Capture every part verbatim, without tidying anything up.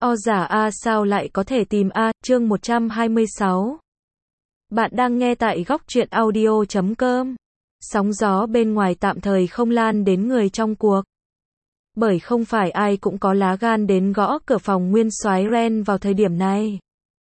O giả A sao lại có thể tìm A, chương một trăm hai mươi sáu. Bạn đang nghe tại góc truyện audio chấm com. Sóng gió bên ngoài tạm thời không lan đến người trong cuộc. Bởi không phải ai cũng có lá gan đến gõ cửa phòng nguyên soái Ren vào thời điểm này.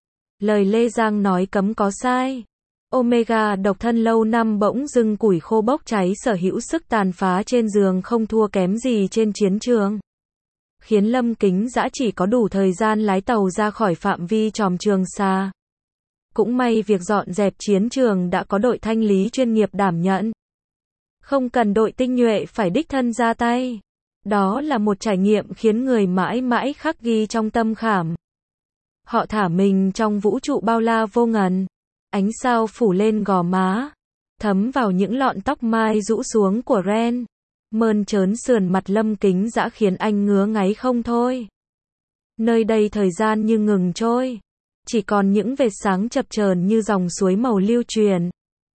Lời Lê Giang nói cấm có sai. Omega độc thân lâu năm bỗng dưng củi khô bốc cháy sở hữu sức tàn phá trên giường không thua kém gì trên chiến trường. Khiến Lâm Kính Dã chỉ có đủ thời gian lái tàu ra khỏi phạm vi chòm Trường Sa. Cũng may việc dọn dẹp chiến trường đã có đội thanh lý chuyên nghiệp đảm nhận. Không cần đội tinh nhuệ phải đích thân ra tay. Đó là một trải nghiệm khiến người mãi mãi khắc ghi trong tâm khảm. Họ thả mình trong vũ trụ bao la vô ngần. Ánh sao phủ lên gò má, thấm vào những lọn tóc mai rũ xuống của Ren. Mơn trớn sườn mặt Lâm Kính Dã khiến anh ngứa ngáy không thôi. Nơi đây thời gian như ngừng trôi. Chỉ còn những vệt sáng chập chờn như dòng suối màu lưu truyền.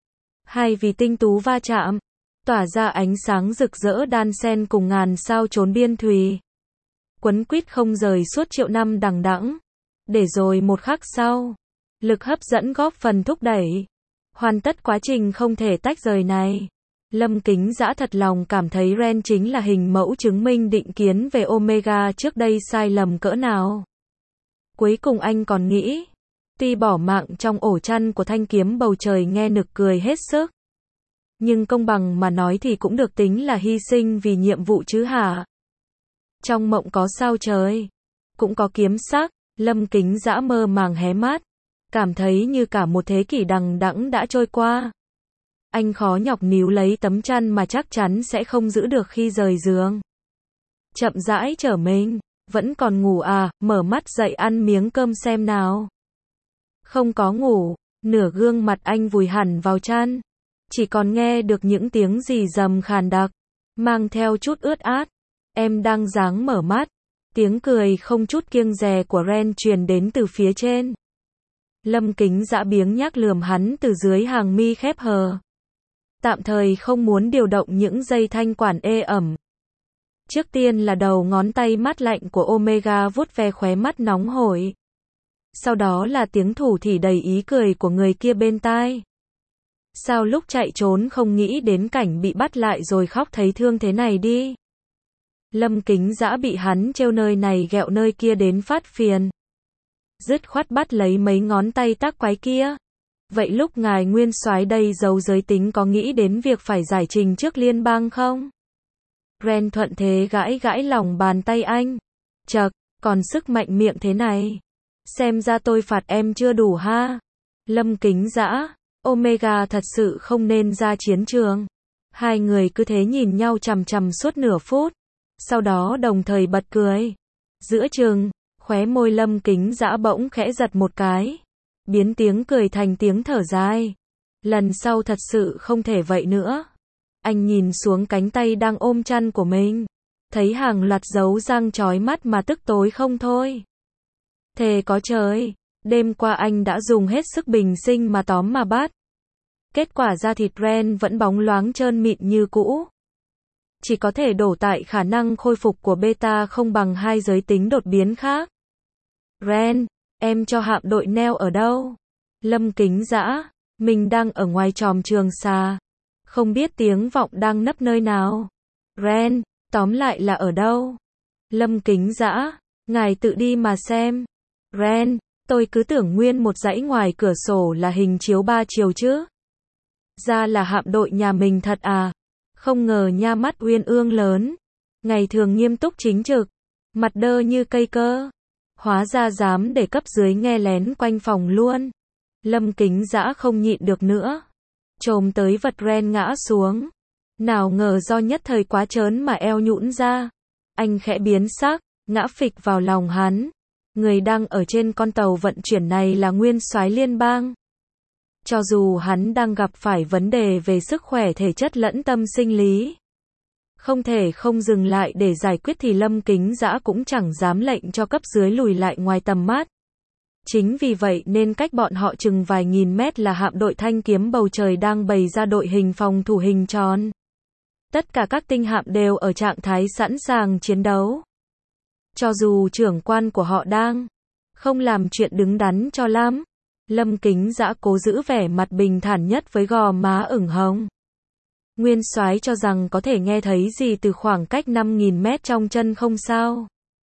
Hai vì tinh tú va chạm, tỏa ra ánh sáng rực rỡ đan xen cùng ngàn sao trốn biên thùy. Quấn quýt không rời suốt triệu năm đằng đẵng. Để rồi một khắc sau, lực hấp dẫn góp phần thúc đẩy hoàn tất quá trình không thể tách rời này. Lâm Kính Dã thật lòng cảm thấy Ren chính là hình mẫu chứng minh định kiến về Omega trước đây sai lầm cỡ nào. Cuối cùng anh còn nghĩ, tuy bỏ mạng trong ổ chăn của thanh kiếm bầu trời nghe nực cười hết sức. Nhưng công bằng mà nói thì cũng được tính là hy sinh vì nhiệm vụ chứ hả? Trong mộng có sao trời, cũng có kiếm sắc. Lâm Kính Dã mơ màng hé mắt, cảm thấy như cả một thế kỷ đằng đẵng đã trôi qua. Anh khó nhọc níu lấy tấm chăn mà chắc chắn sẽ không giữ được khi rời giường. Chậm rãi trở mình, vẫn còn ngủ à, mở mắt dậy ăn miếng cơm xem nào. Không có ngủ, nửa gương mặt anh vùi hẳn vào chăn. Chỉ còn nghe được những tiếng rì rầm khàn đặc, mang theo chút ướt át. Em đang dáng mở mắt. Tiếng cười không chút kiêng dè của Ren truyền đến từ phía trên. Lâm Kính Dã biếng nhác lườm hắn từ dưới hàng mi khép hờ. Tạm thời không muốn điều động những dây thanh quản ê ẩm. Trước tiên là đầu ngón tay mát lạnh của Omega vuốt ve khóe mắt nóng hổi. Sau đó là tiếng thủ thỉ đầy ý cười của người kia bên tai. Sao lúc chạy trốn không nghĩ đến cảnh bị bắt lại rồi khóc thấy thương thế này đi. Lâm Kính Dã bị hắn trêu nơi này ghẹo nơi kia đến phát phiền. Dứt khoát bắt lấy mấy ngón tay tác quái kia. Vậy lúc ngài nguyên soái đây giấu giới tính có nghĩ đến việc phải giải trình trước liên bang không? Ren thuận thế gãi gãi lòng bàn tay anh. Chậc, còn sức mạnh miệng thế này. Xem ra tôi phạt em chưa đủ ha. Lâm Kính Dã, Omega thật sự không nên ra chiến trường. Hai người cứ thế nhìn nhau chằm chằm suốt nửa phút. Sau đó đồng thời bật cười. Giữa chừng, khóe môi Lâm Kính Dã bỗng khẽ giật một cái. Biến tiếng cười thành tiếng thở dài. Lần sau thật sự không thể vậy nữa. Anh nhìn xuống cánh tay đang ôm chăn của mình. Thấy hàng loạt dấu răng chói mắt mà tức tối không thôi. Thề có trời, đêm qua anh đã dùng hết sức bình sinh mà tóm mà bắt. Kết quả da thịt Ren vẫn bóng loáng trơn mịn như cũ. Chỉ có thể đổ tại khả năng khôi phục của beta không bằng hai giới tính đột biến khác. Ren, em cho hạm đội neo ở đâu? Lâm Kính Dã, mình đang ở ngoài chòm Trường Sa. Không biết tiếng vọng đang nấp nơi nào. Ren, tóm lại là ở đâu? Lâm Kính Dã, ngài tự đi mà xem. Ren, tôi cứ tưởng nguyên một dãy ngoài cửa sổ là hình chiếu ba chiều chứ. Ra là hạm đội nhà mình thật à? Không ngờ nha, mắt uyên ương lớn. Ngày thường nghiêm túc chính trực. Mặt đơ như cây cơ. Hóa ra dám để cấp dưới nghe lén quanh phòng luôn. Lâm Kính Dã không nhịn được nữa. Chồm tới vật Ren ngã xuống. Nào ngờ do nhất thời quá trớn mà eo nhũn ra. Anh khẽ biến sắc, ngã phịch vào lòng hắn. Người đang ở trên con tàu vận chuyển này là nguyên soái liên bang. Cho dù hắn đang gặp phải vấn đề về sức khỏe thể chất lẫn tâm sinh lý, không thể không dừng lại để giải quyết thì Lâm Kính Dã cũng chẳng dám lệnh cho cấp dưới lùi lại ngoài tầm mắt. Chính vì vậy nên cách bọn họ chừng vài nghìn mét là hạm đội thanh kiếm bầu trời đang bày ra đội hình phòng thủ hình tròn. Tất cả các tinh hạm đều ở trạng thái sẵn sàng chiến đấu. Cho dù trưởng quan của họ đang không làm chuyện đứng đắn cho lắm, Lâm Kính Dã cố giữ vẻ mặt bình thản nhất với gò má ửng hồng. Nguyên soái cho rằng có thể nghe thấy gì từ khoảng cách năm nghìn mét trong chân không sao?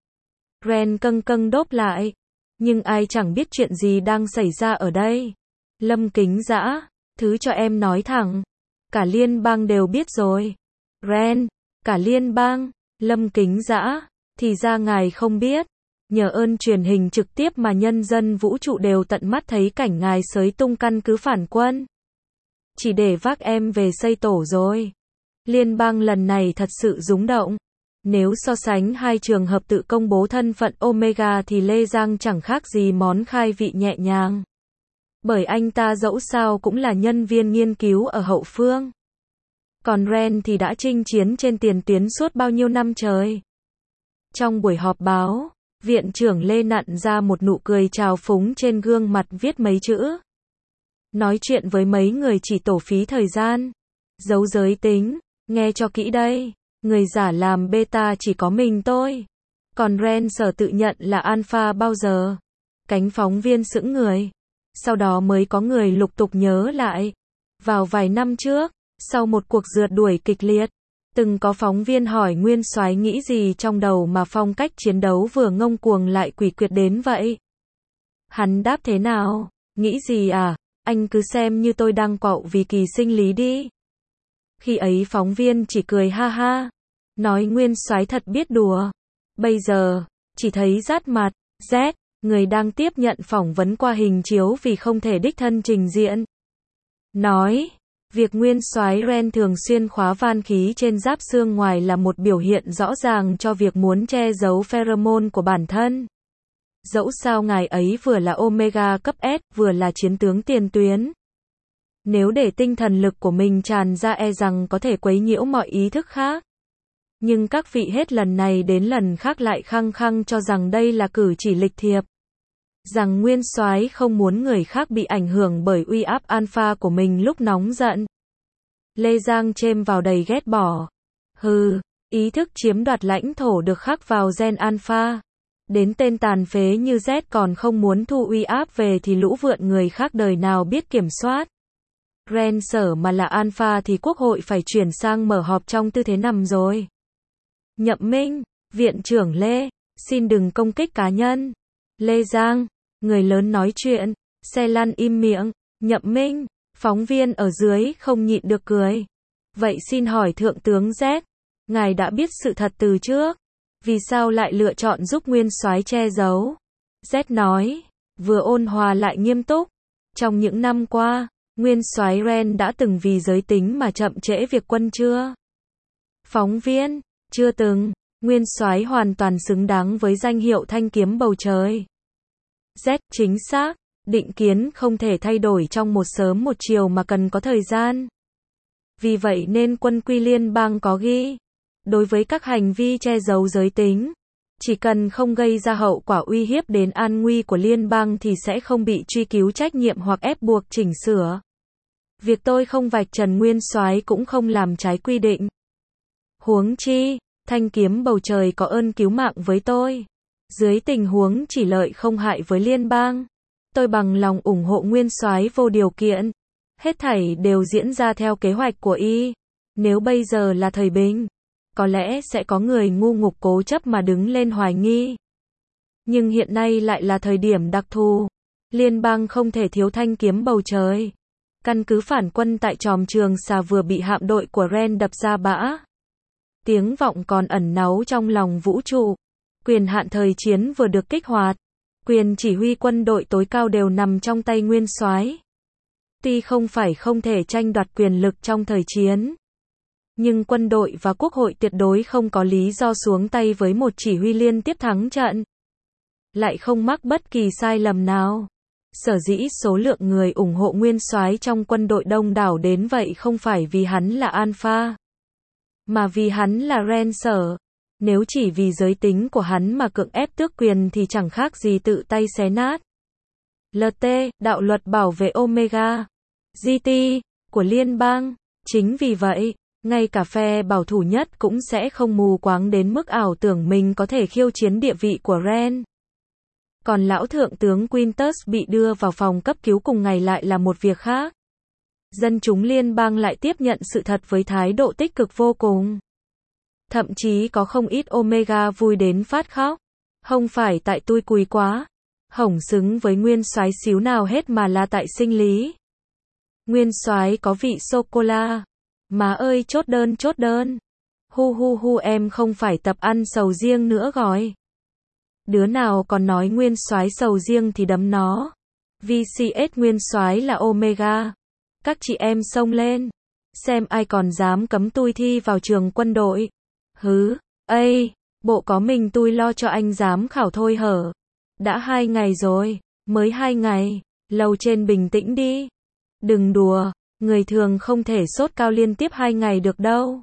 Ren câng câng đốp lại. Nhưng ai chẳng biết chuyện gì đang xảy ra ở đây. Lâm Kính Dã, thứ cho em nói thẳng. Cả liên bang đều biết rồi. Ren, cả liên bang. Lâm Kính Dã, thì ra ngài không biết. Nhờ ơn truyền hình trực tiếp mà nhân dân vũ trụ đều tận mắt thấy cảnh ngài xới tung căn cứ phản quân. Chỉ để vác em về xây tổ rồi. Liên bang lần này thật sự rúng động. Nếu so sánh hai trường hợp tự công bố thân phận Omega thì Lê Giang chẳng khác gì món khai vị nhẹ nhàng. Bởi anh ta dẫu sao cũng là nhân viên nghiên cứu ở hậu phương. Còn Ren thì đã chinh chiến trên tiền tuyến suốt bao nhiêu năm trời. Trong buổi họp báo, Viện trưởng Lê nặn ra một nụ cười trào phúng trên gương mặt viết mấy chữ. Nói chuyện với mấy người chỉ tổ phí thời gian. Giấu giới tính, nghe cho kỹ đây. Người giả làm beta chỉ có mình tôi. Còn Ren sở tự nhận là alpha bao giờ? Cánh phóng viên sững người. Sau đó mới có người lục tục nhớ lại. Vào vài năm trước, sau một cuộc rượt đuổi kịch liệt, từng có phóng viên hỏi Nguyên soái nghĩ gì trong đầu mà phong cách chiến đấu vừa ngông cuồng lại quỷ quyệt đến vậy. Hắn đáp thế nào? Nghĩ gì à? Anh cứ xem như tôi đang quạo vì kỳ sinh lý đi. Khi ấy phóng viên chỉ cười ha ha. Nói Nguyên soái thật biết đùa. Bây giờ, chỉ thấy rát mặt. Z, người đang tiếp nhận phỏng vấn qua hình chiếu vì không thể đích thân trình diện. Nói, việc Nguyên soái Ren thường xuyên khóa van khí trên giáp xương ngoài là một biểu hiện rõ ràng cho việc muốn che giấu pheromone của bản thân. Dẫu sao ngài ấy vừa là Omega cấp S, vừa là chiến tướng tiền tuyến. Nếu để tinh thần lực của mình tràn ra e rằng có thể quấy nhiễu mọi ý thức khác. Nhưng các vị hết lần này đến lần khác lại khăng khăng cho rằng đây là cử chỉ lịch thiệp. Rằng Nguyên soái không muốn người khác bị ảnh hưởng bởi uy áp alpha của mình lúc nóng giận. Lê Giang chêm vào đầy ghét bỏ. Hừ, ý thức chiếm đoạt lãnh thổ được khắc vào gen alpha. Đến tên tàn phế như Z còn không muốn thu uy áp về thì lũ vượn người khác đời nào biết kiểm soát. Ren sở mà là alpha thì quốc hội phải chuyển sang mở họp trong tư thế nằm rồi. Nhậm Minh, Viện trưởng Lê, xin đừng công kích cá nhân. Lê Giang, người lớn nói chuyện, xe lăn im miệng. Nhậm Minh, phóng viên ở dưới không nhịn được cười. Vậy xin hỏi Thượng tướng Z, ngài đã biết sự thật từ trước, vì sao lại lựa chọn giúp Nguyên soái che giấu? Z nói, vừa ôn hòa lại nghiêm túc. Trong những năm qua, Nguyên soái Ren đã từng vì giới tính mà chậm trễ việc quân chưa? Phóng viên, chưa từng. Nguyên soái hoàn toàn xứng đáng với danh hiệu thanh kiếm bầu trời. Z, chính xác. Định kiến không thể thay đổi trong một sớm một chiều mà cần có thời gian. Vì vậy nên quân quy liên bang có ghi, đối với các hành vi che giấu giới tính, chỉ cần không gây ra hậu quả uy hiếp đến an nguy của liên bang thì sẽ không bị truy cứu trách nhiệm hoặc ép buộc chỉnh sửa. Việc tôi không vạch trần Nguyên soái cũng không làm trái quy định. Huống chi, thanh kiếm bầu trời có ơn cứu mạng với tôi. Dưới tình huống chỉ lợi không hại với liên bang, tôi bằng lòng ủng hộ Nguyên soái vô điều kiện. Hết thảy đều diễn ra theo kế hoạch của y. Nếu bây giờ là thời bình, có lẽ sẽ có người ngu ngục cố chấp mà đứng lên hoài nghi. Nhưng hiện nay lại là thời điểm đặc thù. Liên bang không thể thiếu thanh kiếm bầu trời. Căn cứ phản quân tại Tròm Trường Xà vừa bị hạm đội của Ren đập ra bã. Tiếng vọng còn ẩn náu trong lòng vũ trụ. Quyền hạn thời chiến vừa được kích hoạt. Quyền chỉ huy quân đội tối cao đều nằm trong tay Nguyên soái. Tuy không phải không thể tranh đoạt quyền lực trong thời chiến, nhưng quân đội và quốc hội tuyệt đối không có lý do xuống tay với một chỉ huy liên tiếp thắng trận. Lại không mắc bất kỳ sai lầm nào. Sở dĩ số lượng người ủng hộ Nguyên soái trong quân đội đông đảo đến vậy không phải vì hắn là alpha, mà vì hắn là Ren sở. Nếu chỉ vì giới tính của hắn mà cưỡng ép tước quyền thì chẳng khác gì tự tay xé nát. lờ tê, đạo luật bảo vệ Omega, giê tê, của liên bang. Chính vì vậy, Ngay cả phe bảo thủ nhất cũng sẽ không mù quáng đến mức ảo tưởng mình có thể khiêu chiến địa vị của Ren. Còn lão thượng tướng Quintus bị đưa vào phòng cấp cứu cùng ngày lại là một việc khác. Dân chúng liên bang lại tiếp nhận sự thật với thái độ tích cực vô cùng. Thậm chí có không ít Omega vui đến phát khóc. Không phải tại tui cùi quá, hổng xứng với nguyên soái xíu nào hết mà là tại sinh lý. Nguyên soái có vị sô-cô-la. Má ơi chốt đơn chốt đơn. Hu hu hu em không phải tập ăn sầu riêng nữa rồi. Đứa nào còn nói nguyên soái sầu riêng thì đấm nó. vê xê ét nguyên soái là Omega. Các chị em xông lên. Xem ai còn dám cấm tui thi vào trường quân đội. Hứ, ây, bộ có mình tui lo cho anh giám khảo thôi hở. Đã hai ngày rồi, mới hai ngày, lầu trên bình tĩnh đi. Đừng đùa, người thường không thể sốt cao liên tiếp hai ngày được đâu.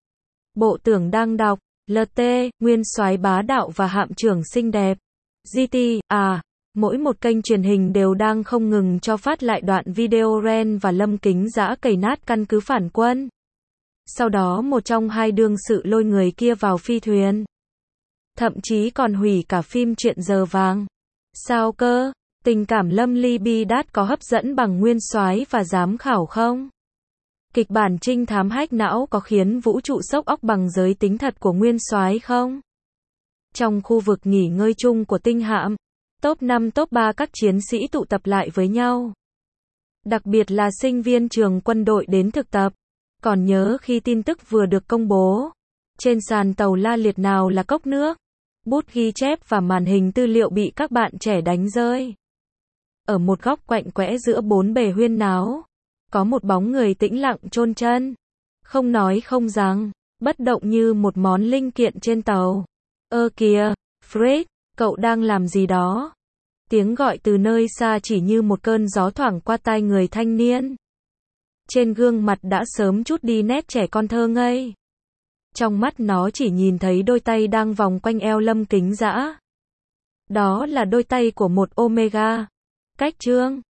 Bộ tưởng đang đọc, lờ tê, nguyên soái bá đạo và hạm trưởng xinh đẹp. giê tê, à, mỗi một kênh truyền hình đều đang không ngừng cho phát lại đoạn video Ren và Lâm Kính giã cày nát căn cứ phản quân. Sau đó một trong hai đương sự lôi người kia vào phi thuyền. Thậm chí còn hủy cả phim Chuyện giờ vàng. Sao cơ? Tình cảm Lâm Ly Bi Đát có hấp dẫn bằng nguyên soái và giám khảo không? Kịch bản trinh thám hack não có khiến vũ trụ sốc óc bằng giới tính thật của nguyên soái không? Trong khu vực nghỉ ngơi chung của tinh hạm, top năm top ba các chiến sĩ tụ tập lại với nhau. Đặc biệt là sinh viên trường quân đội đến thực tập. Còn nhớ khi tin tức vừa được công bố, trên sàn tàu la liệt nào là cốc nước, bút ghi chép và màn hình tư liệu bị các bạn trẻ đánh rơi. Ở một góc quạnh quẽ giữa bốn bề huyên náo, có một bóng người tĩnh lặng chôn chân, không nói không rằng, bất động như một món linh kiện trên tàu. Ơ kìa, Fred, cậu đang làm gì đó? Tiếng gọi từ nơi xa chỉ như một cơn gió thoảng qua tai người thanh niên. Trên gương mặt đã sớm chút đi nét trẻ con thơ ngây. Trong mắt nó chỉ nhìn thấy đôi tay đang vòng quanh eo Lâm Kính giã. Đó là đôi tay của một Omega. Cách trương,